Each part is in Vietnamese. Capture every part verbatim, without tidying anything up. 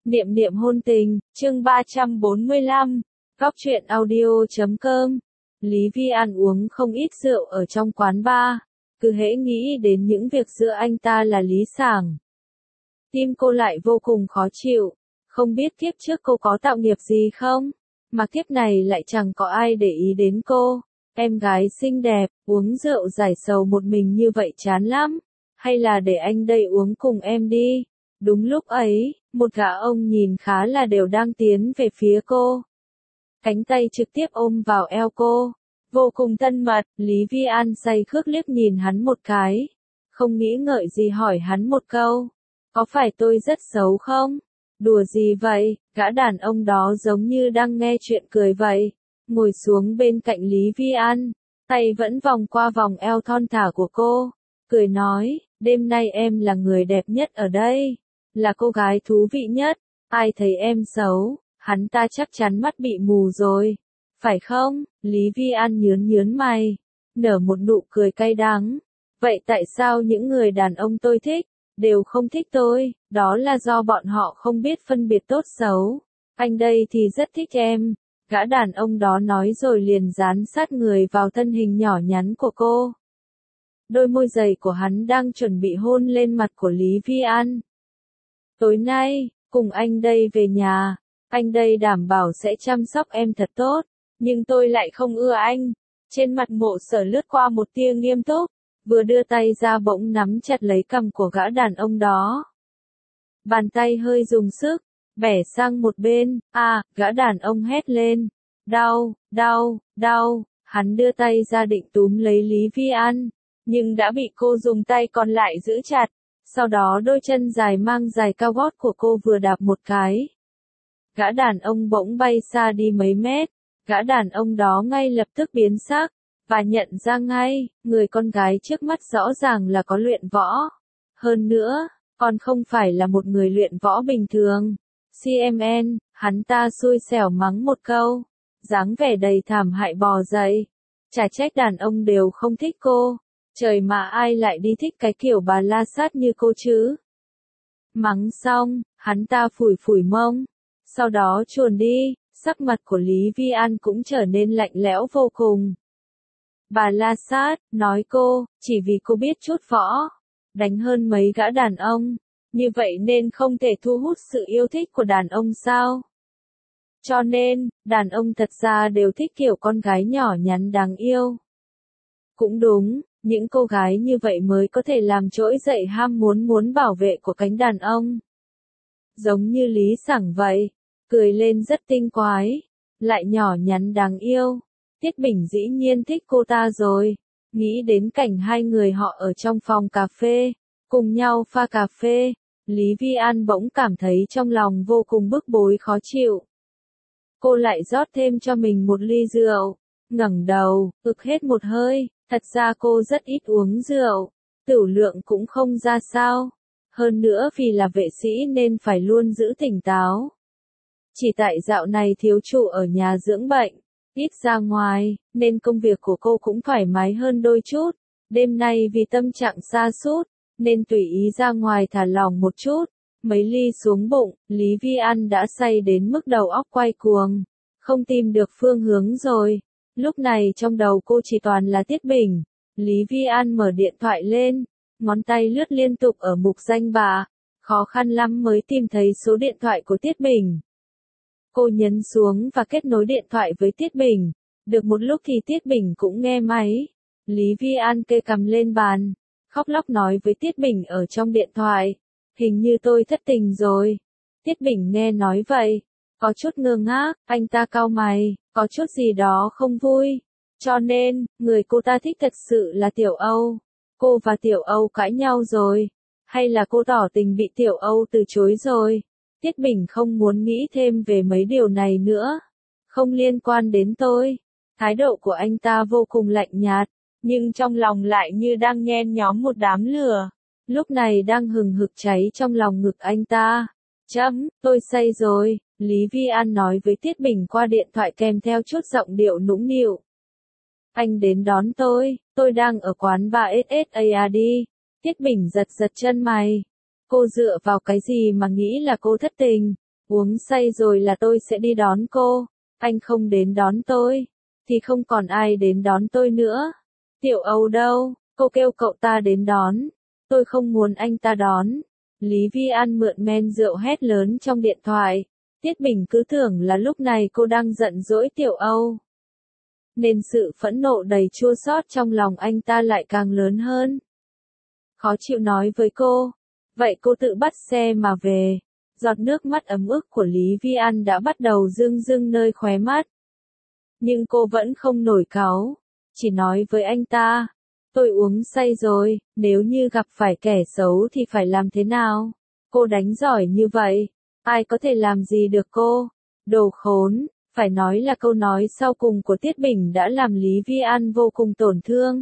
Niệm niệm hôn tình, chương ba trăm bốn mươi lăm, góc truyện audio chấm com. Lý Vi ăn uống không ít rượu ở trong quán bar, cứ hễ nghĩ đến những việc giữa anh ta là Lý Sảng. Tim cô lại vô cùng khó chịu, không biết kiếp trước cô có tạo nghiệp gì không, mà kiếp này lại chẳng có ai để ý đến cô. Em gái xinh đẹp, uống rượu giải sầu một mình như vậy chán lắm, hay là để anh đây uống cùng em đi. Đúng lúc ấy, một gã ông nhìn khá là đều đang tiến về phía cô. Cánh tay trực tiếp ôm vào eo cô, vô cùng thân mật. Lý Vi An say khước liếc nhìn hắn một cái, không nghĩ ngợi gì hỏi hắn một câu, có phải tôi rất xấu không? Đùa gì vậy? Gã đàn ông đó giống như đang nghe chuyện cười vậy, ngồi xuống bên cạnh Lý Vi An, tay vẫn vòng qua vòng eo thon thả của cô, cười nói, đêm nay em là người đẹp nhất ở đây, là cô gái thú vị nhất, ai thấy em xấu, hắn ta chắc chắn mắt bị mù rồi, phải không? Lý Vi An nhướn nhướn mày, nở một nụ cười cay đắng, vậy tại sao những người đàn ông tôi thích, đều không thích tôi? Đó là do bọn họ không biết phân biệt tốt xấu, anh đây thì rất thích em. Gã đàn ông đó nói rồi liền dán sát người vào thân hình nhỏ nhắn của cô. Đôi môi dày của hắn đang chuẩn bị hôn lên mặt của Lý Vi An. Tối nay, cùng anh đây về nhà, anh đây đảm bảo sẽ chăm sóc em thật tốt, nhưng tôi lại không ưa anh. Trên mặt Mộ Sở lướt qua một tia nghiêm túc, vừa đưa tay ra bỗng nắm chặt lấy cằm của gã đàn ông đó. Bàn tay hơi dùng sức, bẻ sang một bên, à, gã đàn ông hét lên, đau, đau, đau, hắn đưa tay ra định túm lấy Lý Vi An, nhưng đã bị cô dùng tay còn lại giữ chặt, sau đó đôi chân dài mang giày cao gót của cô vừa đạp một cái. Gã đàn ông bỗng bay xa đi mấy mét, gã đàn ông đó ngay lập tức biến sắc, và nhận ra ngay, người con gái trước mắt rõ ràng là có luyện võ. Hơn nữa, còn không phải là một người luyện võ bình thường. xê em en, hắn ta xui xẻo mắng một câu, dáng vẻ đầy thảm hại bò dậy. Chả trách đàn ông đều không thích cô, trời mà ai lại đi thích cái kiểu bà la sát như cô chứ. Mắng xong, hắn ta phủi phủi mông, sau đó chuồn đi, sắc mặt của Lý Vi An cũng trở nên lạnh lẽo vô cùng. Bà la sát, nói cô, chỉ vì cô biết chút võ, đánh hơn mấy gã đàn ông, như vậy nên không thể thu hút sự yêu thích của đàn ông sao? Cho nên, đàn ông thật ra đều thích kiểu con gái nhỏ nhắn đáng yêu. Cũng đúng, những cô gái như vậy mới có thể làm trỗi dậy ham muốn muốn bảo vệ của cánh đàn ông. Giống như Lý Sảng vậy, cười lên rất tinh quái, lại nhỏ nhắn đáng yêu. Tiết Bình dĩ nhiên thích cô ta rồi, nghĩ đến cảnh hai người họ ở trong phòng cà phê, cùng nhau pha cà phê, Lý Vi An bỗng cảm thấy trong lòng vô cùng bức bối khó chịu. Cô lại rót thêm cho mình một ly rượu, ngẩng đầu, ực hết một hơi, thật ra cô rất ít uống rượu, tửu lượng cũng không ra sao, hơn nữa vì là vệ sĩ nên phải luôn giữ tỉnh táo. Chỉ tại dạo này thiếu trụ ở nhà dưỡng bệnh, ít ra ngoài, nên công việc của cô cũng thoải mái hơn đôi chút. Đêm nay vì tâm trạng sa sút, nên tùy ý ra ngoài thả lỏng một chút. Mấy ly xuống bụng, Lý Vi An đã say đến mức đầu óc quay cuồng, không tìm được phương hướng rồi. Lúc này trong đầu cô chỉ toàn là Tiết Bình. Lý Vi An mở điện thoại lên, ngón tay lướt liên tục ở mục danh bạ, khó khăn lắm mới tìm thấy số điện thoại của Tiết Bình. Cô nhấn xuống và kết nối điện thoại với Tiết Bình. Được một lúc thì Tiết Bình cũng nghe máy. Lý Vi An kê cằm lên bàn, khóc lóc nói với Tiết Bình ở trong điện thoại, hình như tôi thất tình rồi. Tiết Bình nghe nói vậy, có chút ngơ ngác, anh ta cau mày, có chút gì đó không vui. Cho nên, người cô ta thích thật sự là Tiểu Âu. Cô và Tiểu Âu cãi nhau rồi, hay là cô tỏ tình bị Tiểu Âu từ chối rồi? Tiết Bình không muốn nghĩ thêm về mấy điều này nữa. Không liên quan đến tôi. Thái độ của anh ta vô cùng lạnh nhạt, nhưng trong lòng lại như đang nhen nhóm một đám lửa. Lúc này đang hừng hực cháy trong lòng ngực anh ta. Chấm, tôi say rồi, Lý Vi An nói với Tiết Bình qua điện thoại kèm theo chút giọng điệu nũng nịu. Anh đến đón tôi, tôi đang ở quán bar ét ét a đê. Tiết Bình giật giật chân mày. Cô dựa vào cái gì mà nghĩ là cô thất tình? Uống say rồi là tôi sẽ đi đón cô. Anh không đến đón tôi, thì không còn ai đến đón tôi nữa. Tiểu Âu đâu? Cô kêu cậu ta đến đón. Tôi không muốn anh ta đón. Lý Vi An mượn men rượu hét lớn trong điện thoại. Tiết Bình cứ tưởng là lúc này cô đang giận dỗi Tiểu Âu. Nên sự phẫn nộ đầy chua xót trong lòng anh ta lại càng lớn hơn. Khó chịu nói với cô. Vậy cô tự bắt xe mà về. Giọt nước mắt ấm ức của Lý Vi An đã bắt đầu rưng rưng nơi khóe mắt. Nhưng cô vẫn không nổi cáu. Chỉ nói với anh ta. Tôi uống say rồi, nếu như gặp phải kẻ xấu thì phải làm thế nào? Cô đánh giỏi như vậy, ai có thể làm gì được cô? Đồ khốn, phải nói là câu nói sau cùng của Tiết Bình đã làm Lý Vi An vô cùng tổn thương.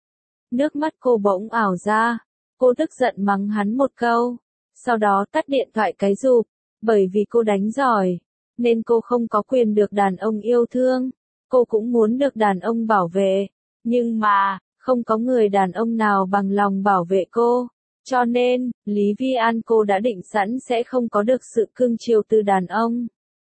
Nước mắt cô bỗng ảo ra, cô tức giận mắng hắn một câu, sau đó tắt điện thoại cái rụp, bởi vì cô đánh giỏi, nên cô không có quyền được đàn ông yêu thương, cô cũng muốn được đàn ông bảo vệ, nhưng mà, không có người đàn ông nào bằng lòng bảo vệ cô, cho nên, Lý Vi An cô đã định sẵn sẽ không có được sự cưng chiều từ đàn ông.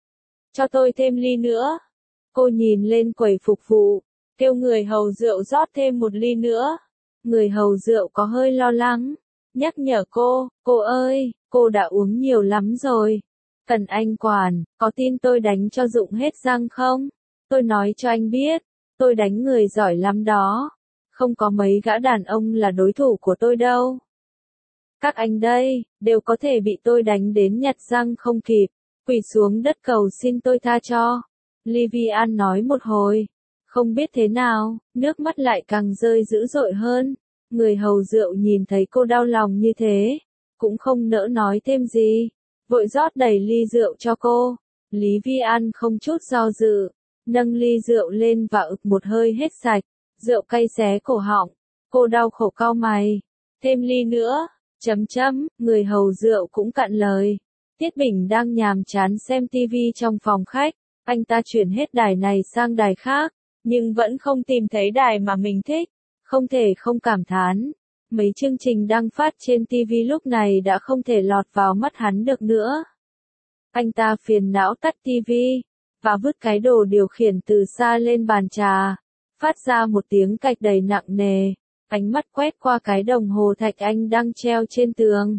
Cho tôi thêm ly nữa. Cô nhìn lên quầy phục vụ, kêu người hầu rượu rót thêm một ly nữa. Người hầu rượu có hơi lo lắng, nhắc nhở cô, cô ơi, cô đã uống nhiều lắm rồi. Cần anh quản, có tin tôi đánh cho rụng hết răng không? Tôi nói cho anh biết, tôi đánh người giỏi lắm đó. Không có mấy gã đàn ông là đối thủ của tôi đâu. Các anh đây, đều có thể bị tôi đánh đến nhặt răng không kịp, quỳ xuống đất cầu xin tôi tha cho. Lý Vi An nói một hồi, không biết thế nào, nước mắt lại càng rơi dữ dội hơn. Người hầu rượu nhìn thấy cô đau lòng như thế, cũng không nỡ nói thêm gì, vội rót đầy ly rượu cho cô. Lý Vi An không chút do dự, nâng ly rượu lên và ực một hơi hết sạch, rượu cay xé cổ họng, cô đau khổ cau mày, thêm ly nữa, chấm chấm, người hầu rượu cũng cạn lời. Tiết Bình đang nhàm chán xem tivi trong phòng khách, anh ta chuyển hết đài này sang đài khác, nhưng vẫn không tìm thấy đài mà mình thích, không thể không cảm thán. Mấy chương trình đang phát trên tivi lúc này đã không thể lọt vào mắt hắn được nữa. Anh ta phiền não tắt tivi, và vứt cái đồ điều khiển từ xa lên bàn trà, phát ra một tiếng cạch đầy nặng nề, ánh mắt quét qua cái đồng hồ thạch anh đang treo trên tường.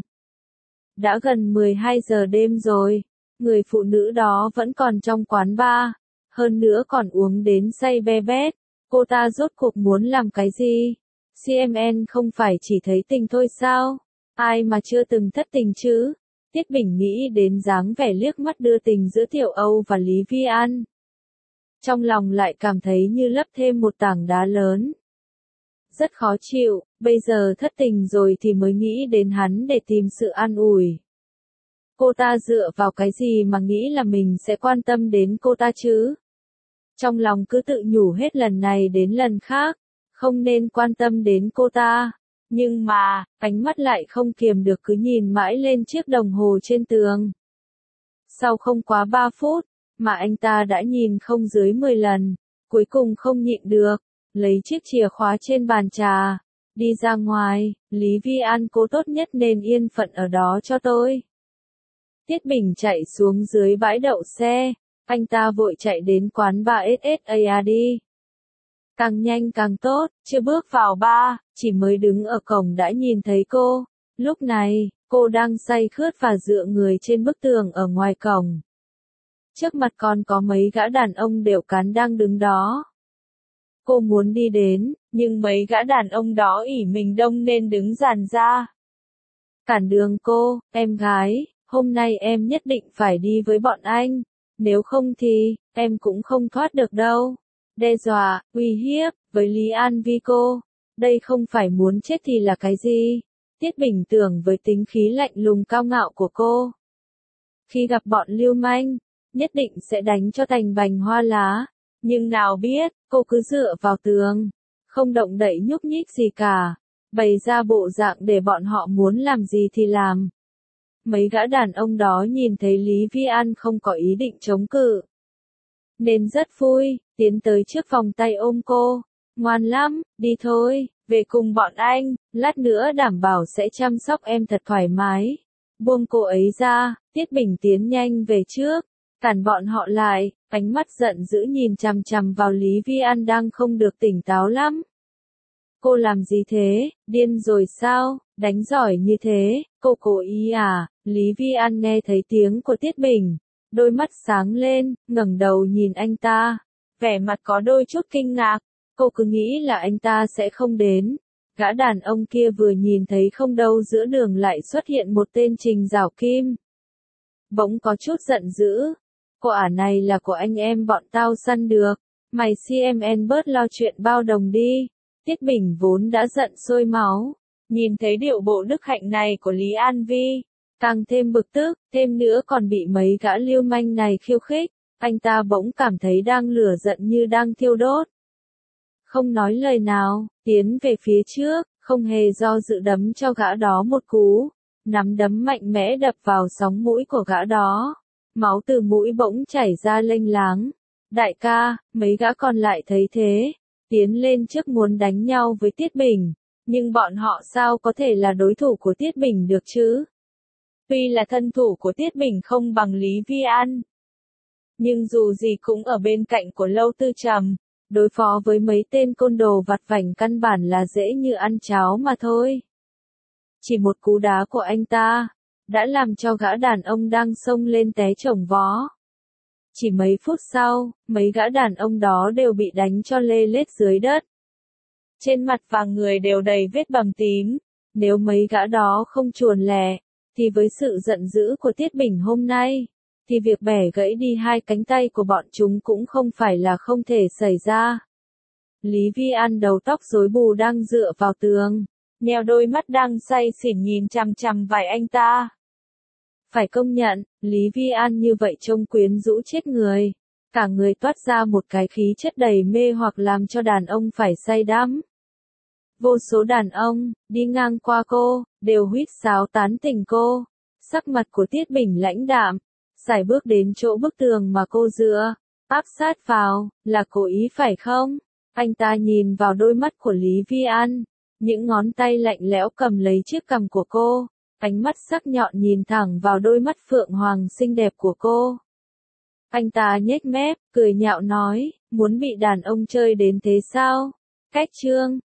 Đã gần mười hai giờ đêm rồi, người phụ nữ đó vẫn còn trong quán bar, hơn nữa còn uống đến say be bét, cô ta rốt cuộc muốn làm cái gì? xê em en không phải chỉ thấy tình thôi sao? Ai mà chưa từng thất tình chứ? Tiết Bình nghĩ đến dáng vẻ liếc mắt đưa tình giữa Tiểu Âu và Lý Vi An. Trong lòng lại cảm thấy như lấp thêm một tảng đá lớn. Rất khó chịu, bây giờ thất tình rồi thì mới nghĩ đến hắn để tìm sự an ủi. Cô ta dựa vào cái gì mà nghĩ là mình sẽ quan tâm đến cô ta chứ? Trong lòng cứ tự nhủ hết lần này đến lần khác, không nên quan tâm đến cô ta. Nhưng mà, ánh mắt lại không kiềm được cứ nhìn mãi lên chiếc đồng hồ trên tường. Sau không quá ba phút, mà anh ta đã nhìn không dưới mười lần, cuối cùng không nhịn được, lấy chiếc chìa khóa trên bàn trà, đi ra ngoài. Lý Vi An cô tốt nhất nên yên phận ở đó cho tôi. Tiết Bình chạy xuống dưới bãi đậu xe, anh ta vội chạy đến quán bar ét ét a rờ đê. Càng nhanh càng tốt, chưa bước vào bar, chỉ mới đứng ở cổng đã nhìn thấy cô. Lúc này, cô đang say khướt và dựa người trên bức tường ở ngoài cổng. Trước mặt còn có mấy gã đàn ông đều cán đang đứng đó. Cô muốn đi đến, nhưng mấy gã đàn ông đó ỉ mình đông nên đứng dàn ra. Cản đường cô, em gái, hôm nay em nhất định phải đi với bọn anh, nếu không thì, em cũng không thoát được đâu. Đe dọa, uy hiếp, với Lý An Vi cô, đây không phải muốn chết thì là cái gì? Tiết Bình tưởng với tính khí lạnh lùng cao ngạo của cô. Khi gặp bọn lưu manh, nhất định sẽ đánh cho thành bành hoa lá, nhưng nào biết, cô cứ dựa vào tường, không động đậy nhúc nhích gì cả, bày ra bộ dạng để bọn họ muốn làm gì thì làm. Mấy gã đàn ông đó nhìn thấy Lý Vi An không có ý định chống cự, nên rất vui, tiến tới trước vòng tay ôm cô. Ngoan lắm, đi thôi, về cùng bọn anh, lát nữa đảm bảo sẽ chăm sóc em thật thoải mái. Buông cô ấy ra, Tiết Bình tiến nhanh về trước, cản bọn họ lại, ánh mắt giận dữ nhìn chằm chằm vào Lý Vi An đang không được tỉnh táo lắm. Cô làm gì thế, điên rồi sao, đánh giỏi như thế, cô cố ý à, Lý Vi An nghe thấy tiếng của Tiết Bình, đôi mắt sáng lên, ngẩng đầu nhìn anh ta, vẻ mặt có đôi chút kinh ngạc, cô cứ nghĩ là anh ta sẽ không đến. Gã đàn ông kia vừa nhìn thấy không đâu giữa đường lại xuất hiện một tên Trình Giảo Kim. Bỗng có chút giận dữ, cô ả này là của anh em bọn tao săn được, mày xê em en bớt lo chuyện bao đồng đi. Tiết Bình vốn đã giận sôi máu, nhìn thấy điệu bộ đức hạnh này của Lý An Vi, càng thêm bực tức, thêm nữa còn bị mấy gã lưu manh này khiêu khích, anh ta bỗng cảm thấy đang lửa giận như đang thiêu đốt. Không nói lời nào, tiến về phía trước, không hề do dự đấm cho gã đó một cú, nắm đấm mạnh mẽ đập vào sóng mũi của gã đó, máu từ mũi bỗng chảy ra lênh láng. Đại ca, mấy gã còn lại thấy thế, tiến lên trước muốn đánh nhau với Tiết Bình, nhưng bọn họ sao có thể là đối thủ của Tiết Bình được chứ? Tuy là thân thủ của Tiết Bình không bằng Lý Vi An, nhưng dù gì cũng ở bên cạnh của Lâu Tư Trầm, đối phó với mấy tên côn đồ vặt vảnh căn bản là dễ như ăn cháo mà thôi. Chỉ một cú đá của anh ta, đã làm cho gã đàn ông đang xông lên té chồng vó. Chỉ mấy phút sau, mấy gã đàn ông đó đều bị đánh cho lê lết dưới đất. Trên mặt và người đều đầy vết bầm tím, nếu mấy gã đó không chuồn lẻ, thì với sự giận dữ của Tiết Bình hôm nay, thì việc bẻ gãy đi hai cánh tay của bọn chúng cũng không phải là không thể xảy ra. Lý Vi An đầu tóc rối bù đang dựa vào tường, nheo đôi mắt đang say xỉn nhìn chằm chằm vào anh ta. Phải công nhận, Lý Vi An như vậy trông quyến rũ chết người, cả người toát ra một cái khí chất đầy mê hoặc làm cho đàn ông phải say đắm. Vô số đàn ông, đi ngang qua cô, đều huýt sáo tán tỉnh cô. Sắc mặt của Tiết Bình lãnh đạm, sải bước đến chỗ bức tường mà cô dựa, áp sát vào, là cố ý phải không? Anh ta nhìn vào đôi mắt của Lý Vi An, những ngón tay lạnh lẽo cầm lấy chiếc cằm của cô, ánh mắt sắc nhọn nhìn thẳng vào đôi mắt phượng hoàng xinh đẹp của cô. Anh ta nhếch mép, cười nhạo nói, muốn bị đàn ông chơi đến thế sao? Cách chương